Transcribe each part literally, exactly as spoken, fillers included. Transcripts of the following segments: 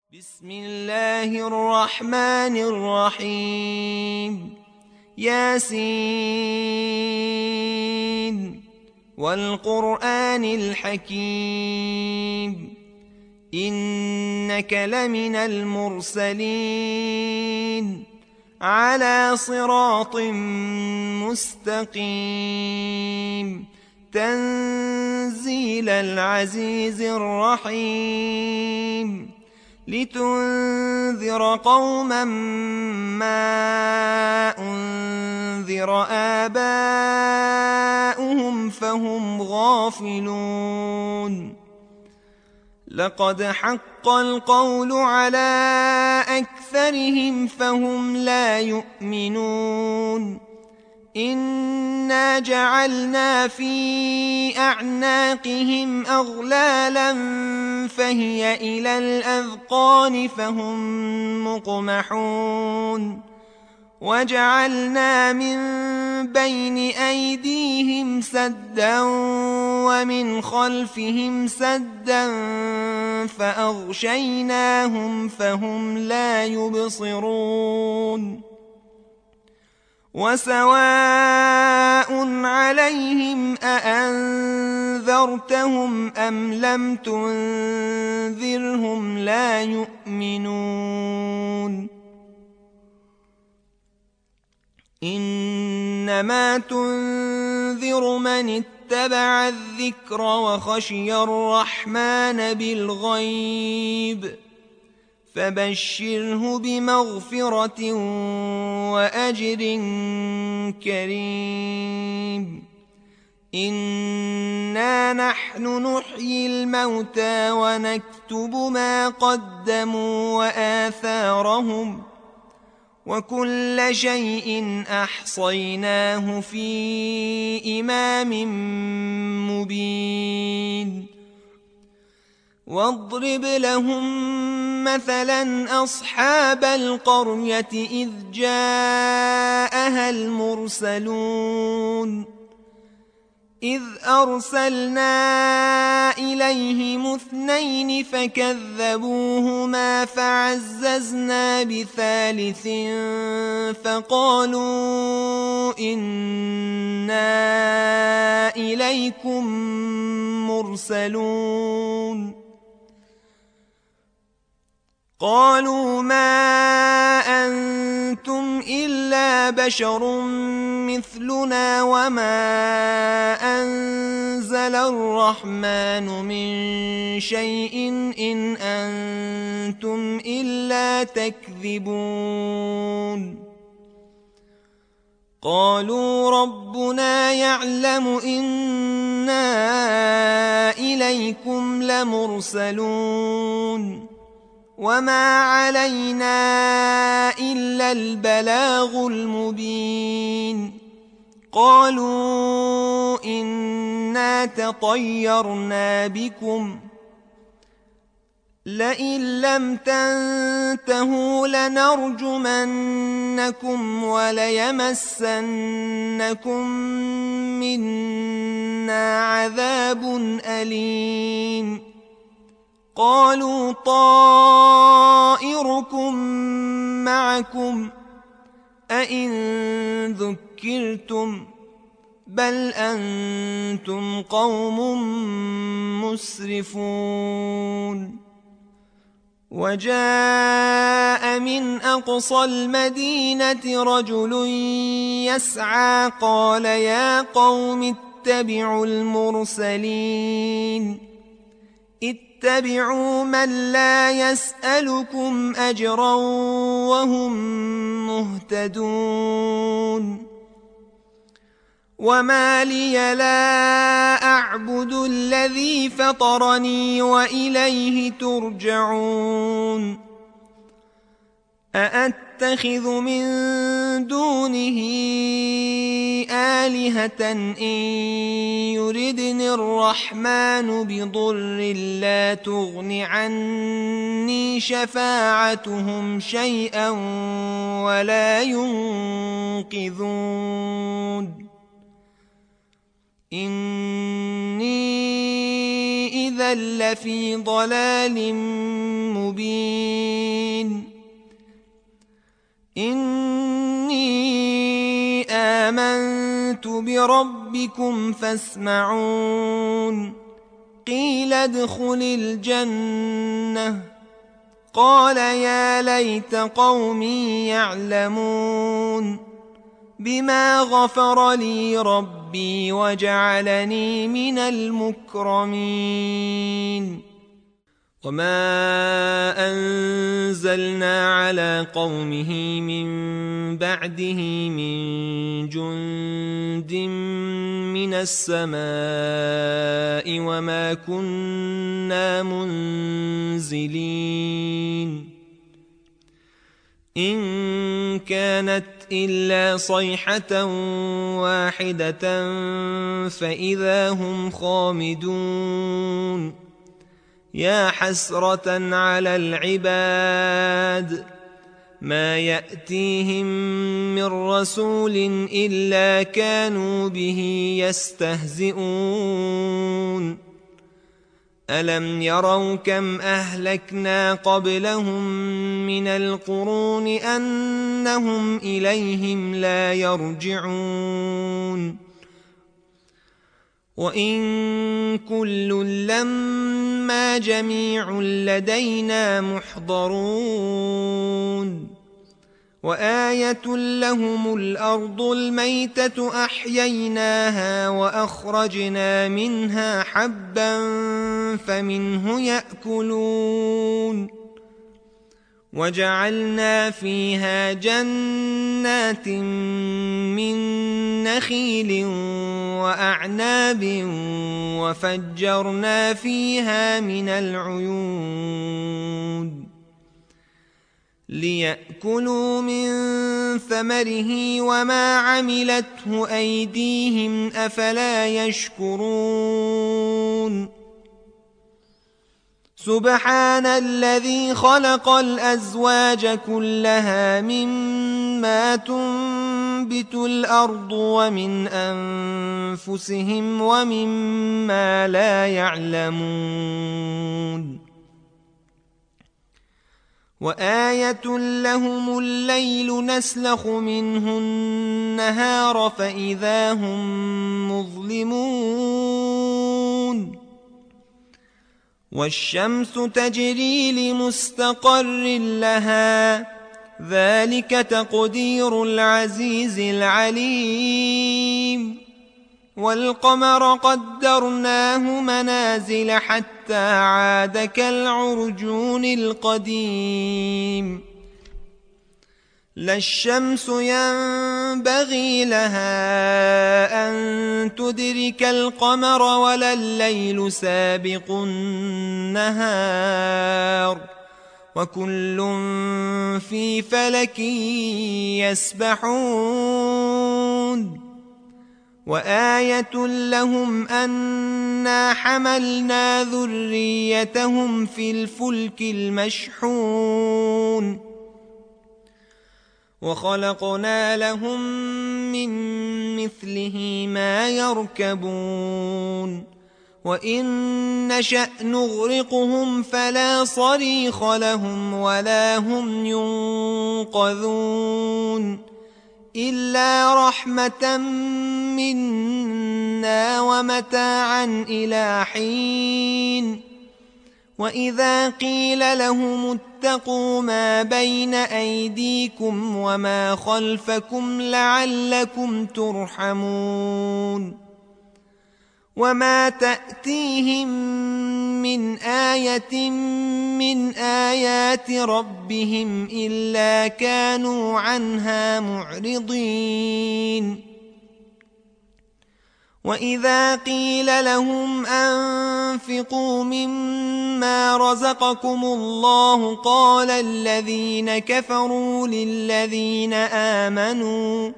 بسم الله الرحمن الرحيم ياسين والقرآن الحكيم إنك لمن المرسلين على صراط مستقيم تنزيل العزيز الرحيم لتنذر قوما ما أنذر آباؤهم فهم غافلون لقد حق القول على أكثرهم فهم لا يؤمنون إنا جعلنا في أعناقهم أغلالا فهي إلى الأذقان فهم مقمحون وجعلنا من بين أيديهم سدا ومن خلفهم سدا فأغشيناهم فهم لا يبصرون وسواء عليهم أأنذرتهم أم لم تنذرهم لا يؤمنون إنما تنذر من اتبع الذكر وخشي الرحمن بالغيب فبشره بمغفرة وأجر كريم إنا نحن نحيي الموتى ونكتب ما قدموا وآثارهم وكل شيء أحصيناه في إمام مبين واضرب لهم مثلا أصحاب القرية إذ جاءها المرسلون إذ أرسلنا إليهم اثنين فكذبوهما فعززنا بثالث فقالوا إنا إليكم مرسلون قالوا ما أنتم إلا بشر مثلنا وما أنزل الرحمن من شيء إن أنتم إلا تكذبون قالوا ربنا يعلم إنا إليكم لمرسلون وما علينا إلا البلاغ المبين قالوا إنا تطيرنا بكم لئن لم تنتهوا لنرجمنكم وليمسنكم منا عذاب أليم قالوا طائركم معكم أئن ذكرتم بل أنتم قوم مسرفون وجاء من أقصى المدينة رجل يسعى قال يا قوم اتبعوا المرسلين اتبعوا من لا يسألكم أجرا وهم مهتدون وما لي لا أعبد الذي فطرني وإليه ترجعون أأتخذ من دونه آلهة إن يردني الرحمن بضر لا تغن عني شفاعتهم شيئا ولا ينقذون إني إذا إذا لفي ضلال مبين إني آمنت بربكم فاسمعون قيل ادخل الجنة قال يا ليت قومي يعلمون بما غفر لي ربي وجعلني من المكرمين وما أنزلنا على قومه من بعده من جند من السماء وما كنا منزلين إن كانت إلا صيحة واحدة فإذا هم خامدون يا حسرة على العباد ما يأتيهم من رسول إلا كانوا به يستهزئون ألم يروا كم أهلكنا قبلهم من القرون أنهم إليهم لا يرجعون وإن كل لما جميع لدينا محضرون وآية لهم الأرض الميتة أحييناها وأخرجنا منها حبا فمنه يأكلون وجعلنا فيها جنات من نخيل وأعناب وفجرنا فيها من العيون ليأكلوا من ثمره وما عملته أيديهم أفلا يشكرون سبحان الذي خلق الأزواج كلها مما تنبت الأرض ومن أنفسهم ومما لا يعلمون وآية لهم الليل نسلخ منه النهار فإذا هم مظلمون والشمس تجري لمستقر لها ذلك تقدير العزيز العليم والقمر قدرناه منازل حتى عاد كالعرجون القديم لا الشمس ينبغي لها أن تدرك القمر ولا الليل سابق النهار وكل في فلك يسبحون وآية لهم أنا حملنا ذريتهم في الفلك المشحون وخلقنا لهم من مثله ما يركبون وإن نشأ نغرقهم فلا صريخ لهم ولا هم ينقذون إلا رحمة منا ومتاعا إلى حين وإذا قيل لهم اتقوا ما بين أيديكم وما خلفكم لعلكم ترحمون وما تأتيهم من آية من آيات ربهم إلا كانوا عنها معرضين وإذا قيل لهم أنفقوا مما رزقكم الله قال الذين كفروا للذين آمنوا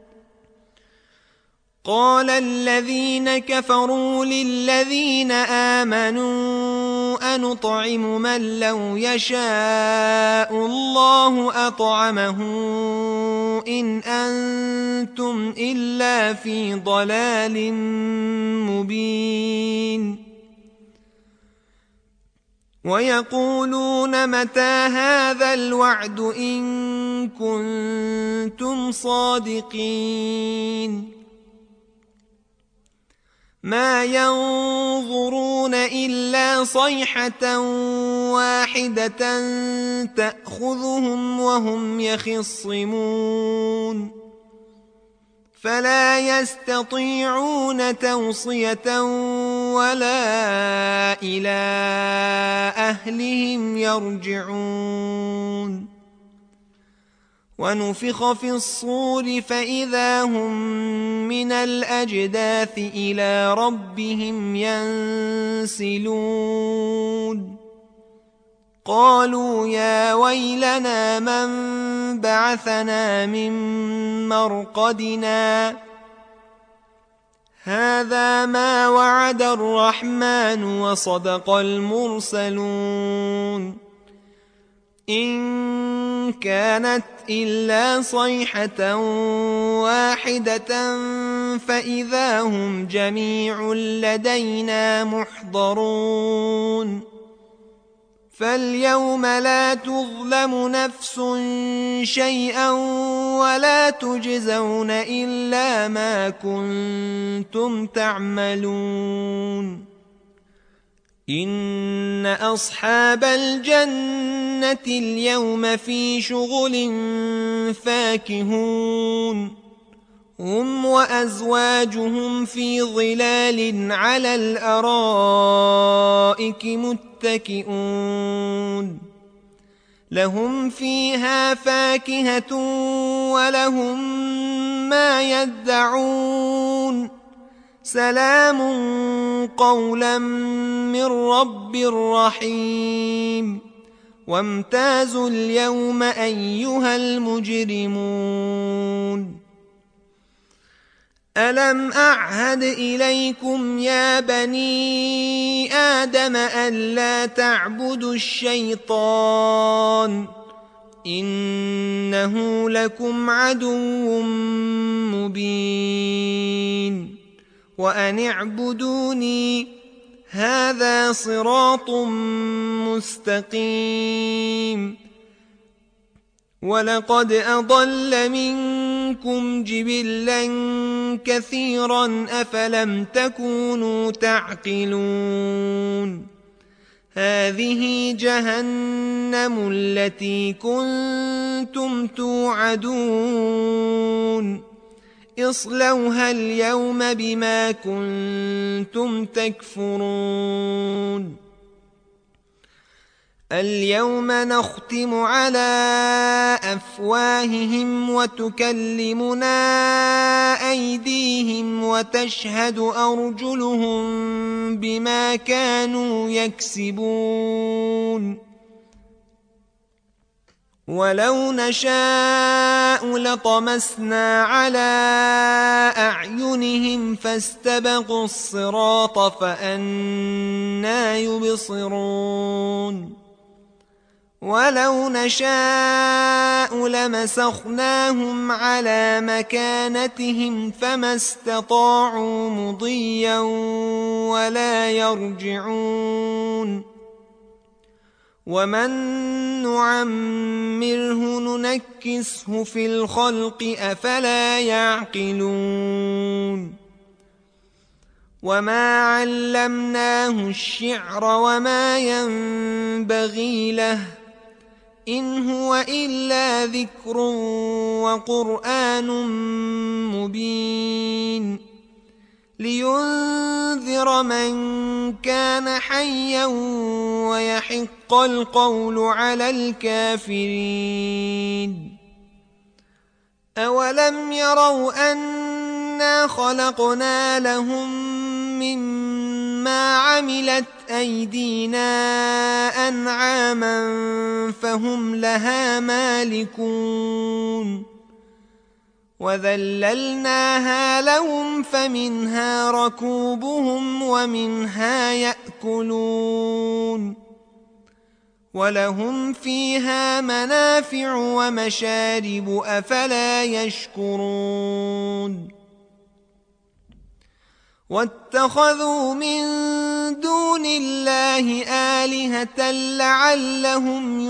قال الذين كفروا للذين آمنوا أنطعم من لو يشاء الله أطعمه إن أنتم إلا في ضلال مبين ويقولون متى هذا الوعد إن كنتم صادقين ما ينظرون إلا صيحة واحدة تأخذهم وهم يخصمون فلا يستطيعون توصية ولا إلى أهلهم يرجعون ونفخ في الصور فإذا هم من الأجداث إلى ربهم ينسلون قالوا يا ويلنا من بعثنا من مرقدنا هذا ما وعد الرحمن وصدق المرسلون إن كانت إلا صيحة واحدة فإذا هم جميع لدينا محضرون فاليوم لا تظلم نفس شيئا ولا تجزون إلا ما كنتم تعملون إن أصحاب الجنة اليوم في شغل فاكهون هم وأزواجهم في ظلال على الأرائك متكئون لهم فيها فاكهة ولهم ما يدعون سلام قولا من رب رحيم وامتازوا اليوم أيها المجرمون ألم أعهد إليكم يا بني آدم ألا تعبدوا الشيطان إنه لكم عدو مبين وأن اعبدوني هذا صراط مستقيم ولقد أضل منكم جبلا كثيرا أفلم تكونوا تعقلون هذه جهنم التي كنتم توعدون اصلوها اليوم بما كنتم تكفرون اليوم نختم على أفواههم وتكلمنا أيديهم وتشهد أرجلهم بما كانوا يكسبون ولو نشاء لطمسنا على أعينهم فاستبقوا الصراط فأنى يبصرون ولو نشاء لمسخناهم على مكانتهم فما استطاعوا مضيا ولا يرجعون ومن نعمره ننكسه في الخلق أفلا يعقلون وما علمناه الشعر وما ينبغي له إن هو إلا ذكر وقرآن مبين لينذر من كان حيا ويحق القول على الكافرين أولم يروا أنا خلقنا لهم مما عملت أيدينا أنعاما فهم لها مالكون وذللناها لهم فمنها ركوبهم ومنها يأكلون ولهم فيها منافع ومشارب أفلا يشكرون واتخذوا من دون الله آلهة لعلهم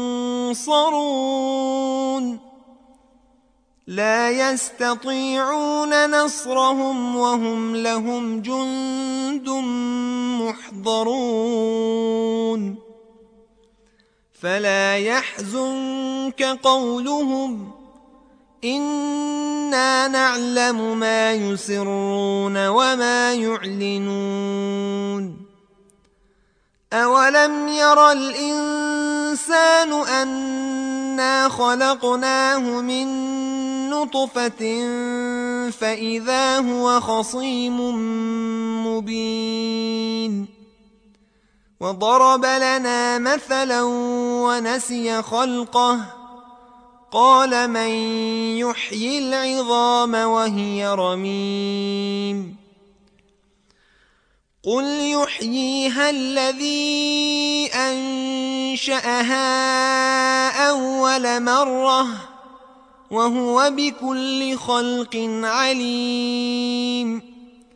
ينصرون لا يستطيعون نصرهم وهم لهم جند محضرون فلا يحزنك قولهم إنا نعلم ما يسرون وما يعلنون أولم ير الإنسان أنا خلقناه من نطفة فإذا هو خصيم مبين وضرب لنا مثلا ونسي خلقه قال من يحيي العظام وهي رميم قل يحييها الذي أنشأها أول مرة وهو بكل خلق عليم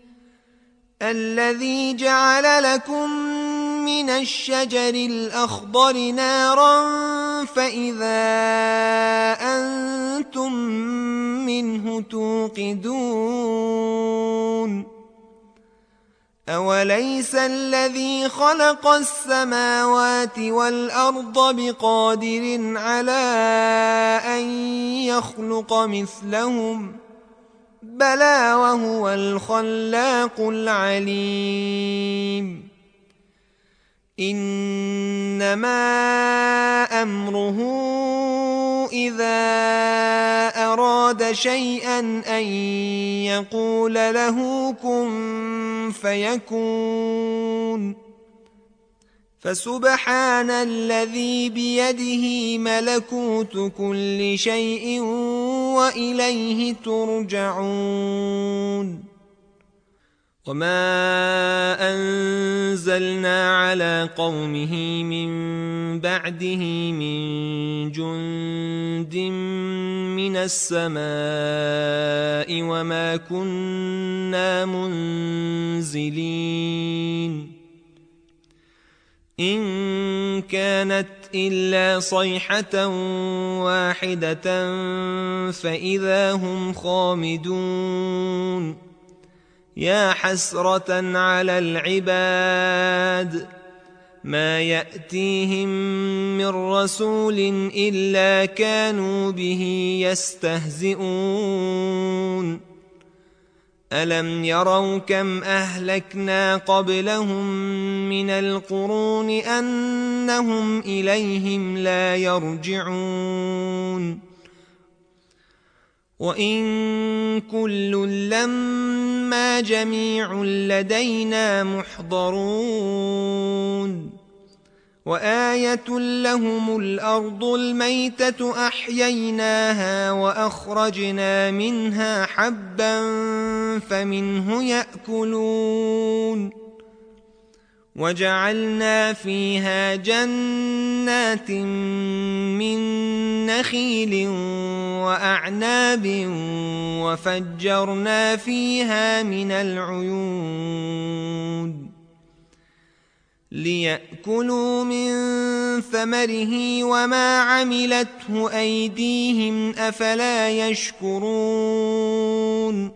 الذي جعل لكم من الشجر الأخضر نارا فإذا أنتم منه توقدون أوليس الذي خلق السماوات والأرض بقادر على أن يخلق مثلهم بلى وهو الخلاق العليم إنما أمره إذا أراد شيئا أن يقول له كن فيكون فسبحان الذي بيده ملكوت كل شيء وإليه ترجعون وما أنزلنا على قومه من بعده من جند من السماء وما كنا منزلين إن كانت إلا صيحة واحدة فإذا هم خامدون يا حسرة على العباد ما يأتيهم من رسول إلا كانوا به يستهزئون ألم يروا كم أهلكنا قبلهم من القرون أنهم إليهم لا يرجعون وإن كل لما جميع لدينا محضرون وآية لهم الأرض الميتة أحييناها وأخرجنا منها حبا فمنه يأكلون وجعلنا فيها جنات من نخيل وأعناب وفجرنا فيها من العيون ليأكلوا من ثمره وما عملته أيديهم أفلا يشكرون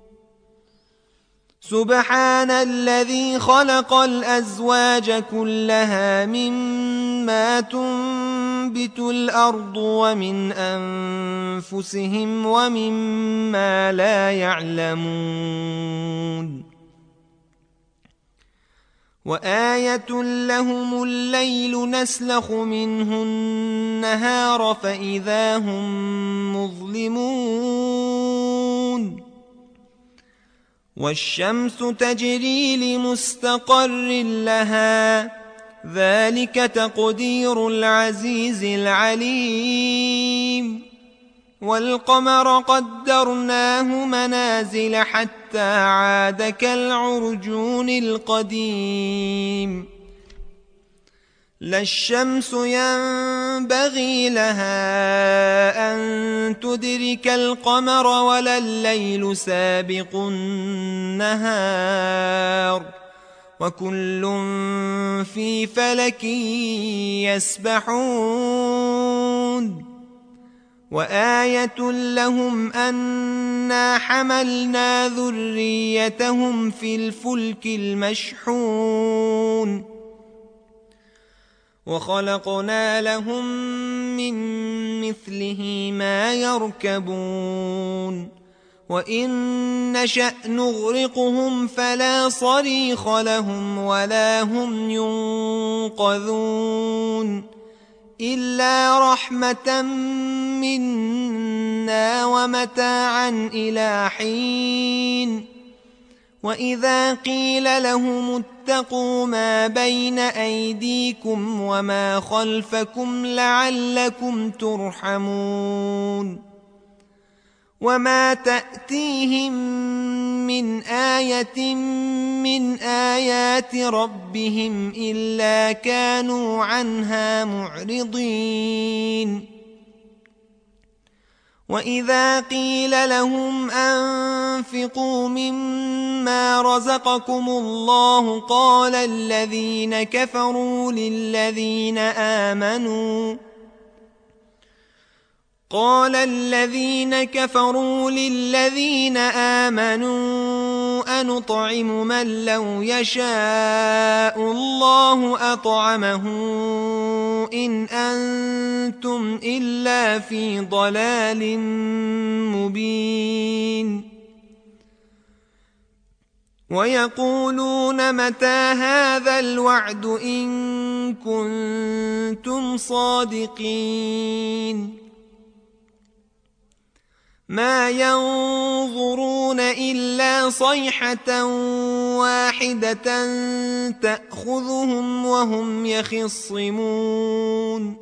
سبحان الذي خلق الأزواج كلها مما تنبت الأرض ومن أنفسهم ومما لا يعلمون وآية لهم الليل نسلخ منه النهار فإذا هم مظلمون والشمس تجري لمستقر لها ذلك تقدير العزيز العليم والقمر قدرناه منازل حتى عاد كالعرجون القديم لا الشمس ينبغي لها أن تدرك القمر ولا الليل سابق النهار وكل في فلك يسبحون وآية لهم أنا حملنا ذريتهم في الفلك المشحون وخلقنا لهم من مثله ما يركبون وإن نشأ نغرقهم فلا صريخ لهم ولا هم ينقذون إلا رحمة منا ومتاعا إلى حين وإذا قيل لهم اتقوا ما بين أيديكم وما خلفكم لعلكم ترحمون وما تأتيهم من آية من آيات ربهم إلا كانوا عنها معرضين وإذا قيل لهم أنفقوا مما رزقكم الله قال الذين كفروا للذين آمنوا قال الذين كفروا للذين آمنوا أنطعم من لو يشاء الله أطعمه إن أنتم إلا في ضلال مبين ويقولون متى هذا الوعد إن كنتم صادقين ما ينظرون إلا صيحة واحدة تأخذهم وهم يخصمون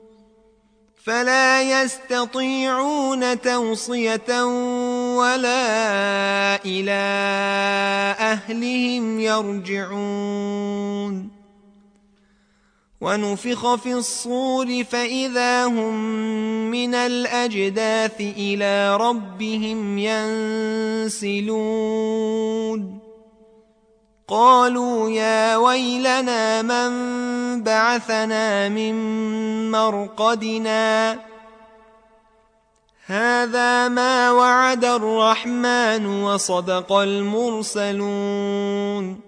فلا يستطيعون توصية ولا إلى أهلهم يرجعون ونفخ في الصور فإذا هم من الأجداث إلى ربهم ينسلون قالوا يا ويلنا من بعثنا من مرقدنا هذا ما وعد الرحمن وصدق المرسلون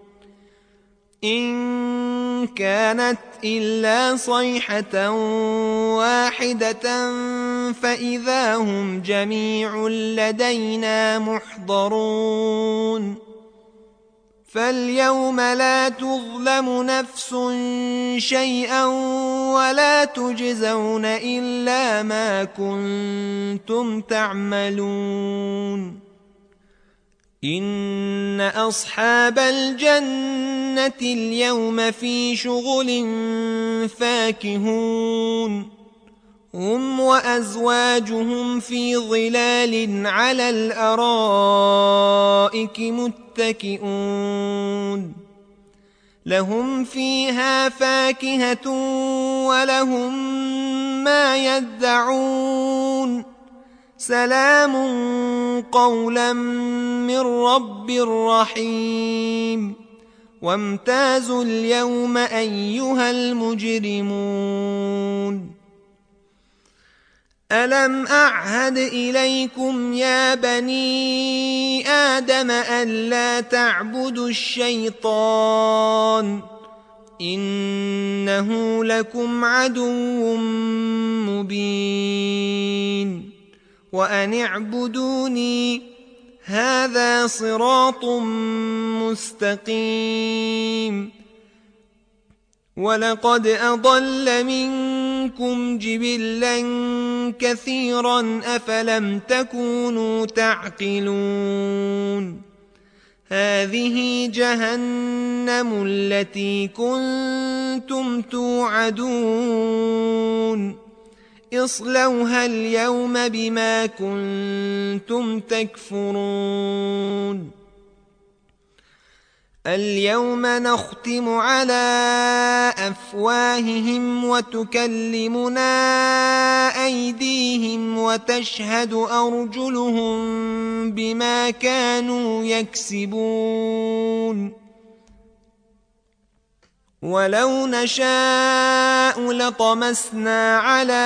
إن كانت إلا صيحة واحدة فإذا هم جميع لدينا محضرون فاليوم لا تظلم نفس شيئا ولا تجزون إلا ما كنتم تعملون إن أصحاب الجنة اليوم في شغل فاكهون هم وأزواجهم في ظلال على الأرائك متكئون لهم فيها فاكهة ولهم ما يدعون سلام قولا من رب رحيم وامتازوا اليوم أيها المجرمون ألم أعهد إليكم يا بني آدم ألا تعبدوا الشيطان إنه لكم عدو مبين وأن اعبدوني هذا صراط مستقيم ولقد أضل منكم جبلا كثيرا أفلم تكونوا تعقلون هذه جهنم التي كنتم توعدون اصلوها اليوم بما كنتم تكفرون اليوم نختم على أفواههم وتكلمنا أيديهم وتشهد أرجلهم بما كانوا يكسبون ولو نشاء لطمسنا على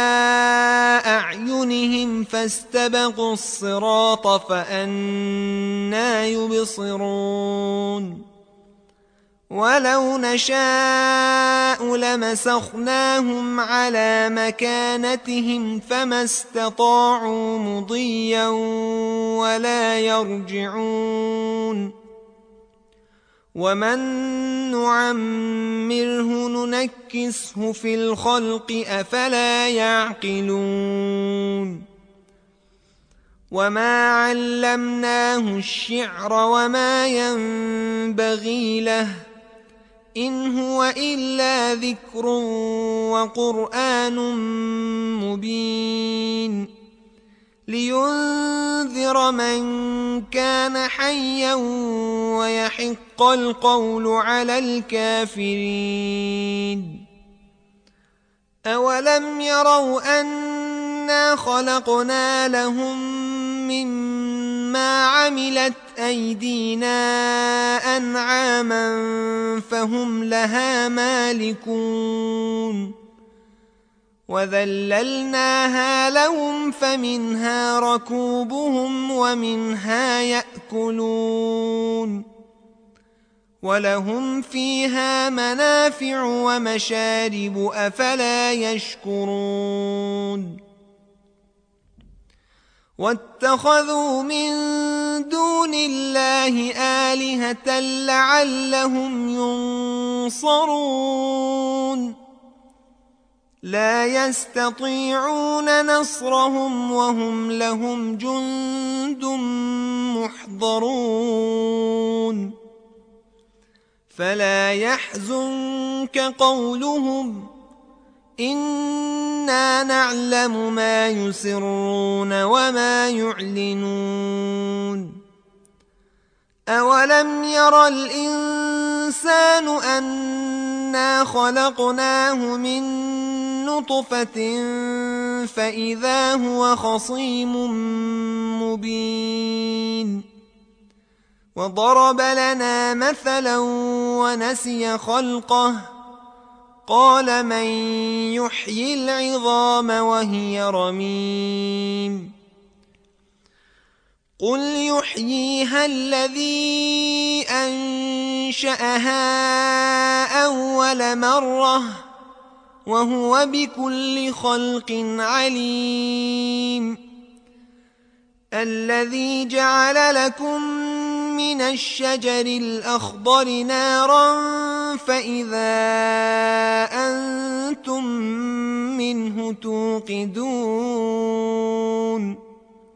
أعينهم فاستبقوا الصراط فأنى يبصرون ولو نشاء لمسخناهم على مكانتهم فما استطاعوا مضيا ولا يرجعون ومن نعمره ننكسه في الخلق أفلا يعقلون وما علمناه الشعر وما ينبغي له إن هو إلا ذكر وقرآن مبين لينذر من كان حيا ويحق القول على الكافرين أولم يروا أنا خلقنا لهم مما عملت أيدينا أنعاما فهم لها مالكون وذللناها لهم فمنها ركوبهم ومنها يأكلون ولهم فيها منافع ومشارب أفلا يشكرون واتخذوا من دون الله آلهة لعلهم ينصرون لا يستطيعون نصرهم وهم لهم جند محضرون فلا يحزنك قولهم إنا نعلم ما يسرون وما يعلنون أولم ير الإنسان أنا خلقناه من نطفة فإذا هو خصيم مبين وضرب لنا مثلا ونسي خلقه قال من يحيي العظام وهي رميم قل يحييها الذي أنشأها أول مرة وهو بكل خلق عليم الذي جعل لكم من الشجر الأخضر نارا فإذا أنتم منه توقدون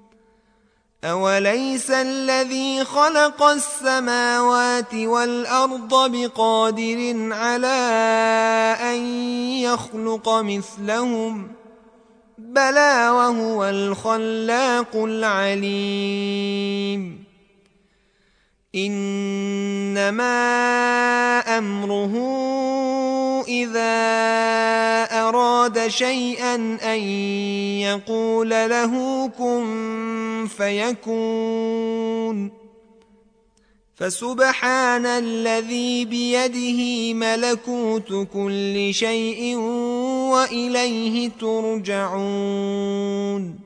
أوليس الذي خلق السماوات والأرض بقادر على أن يخلق مثلهم بلى وهو الخلاق العليم إنما أمره إذا أراد شيئا أن يقول له كن فيكون فسبحان الذي بيده ملكوت كل شيء وإليه ترجعون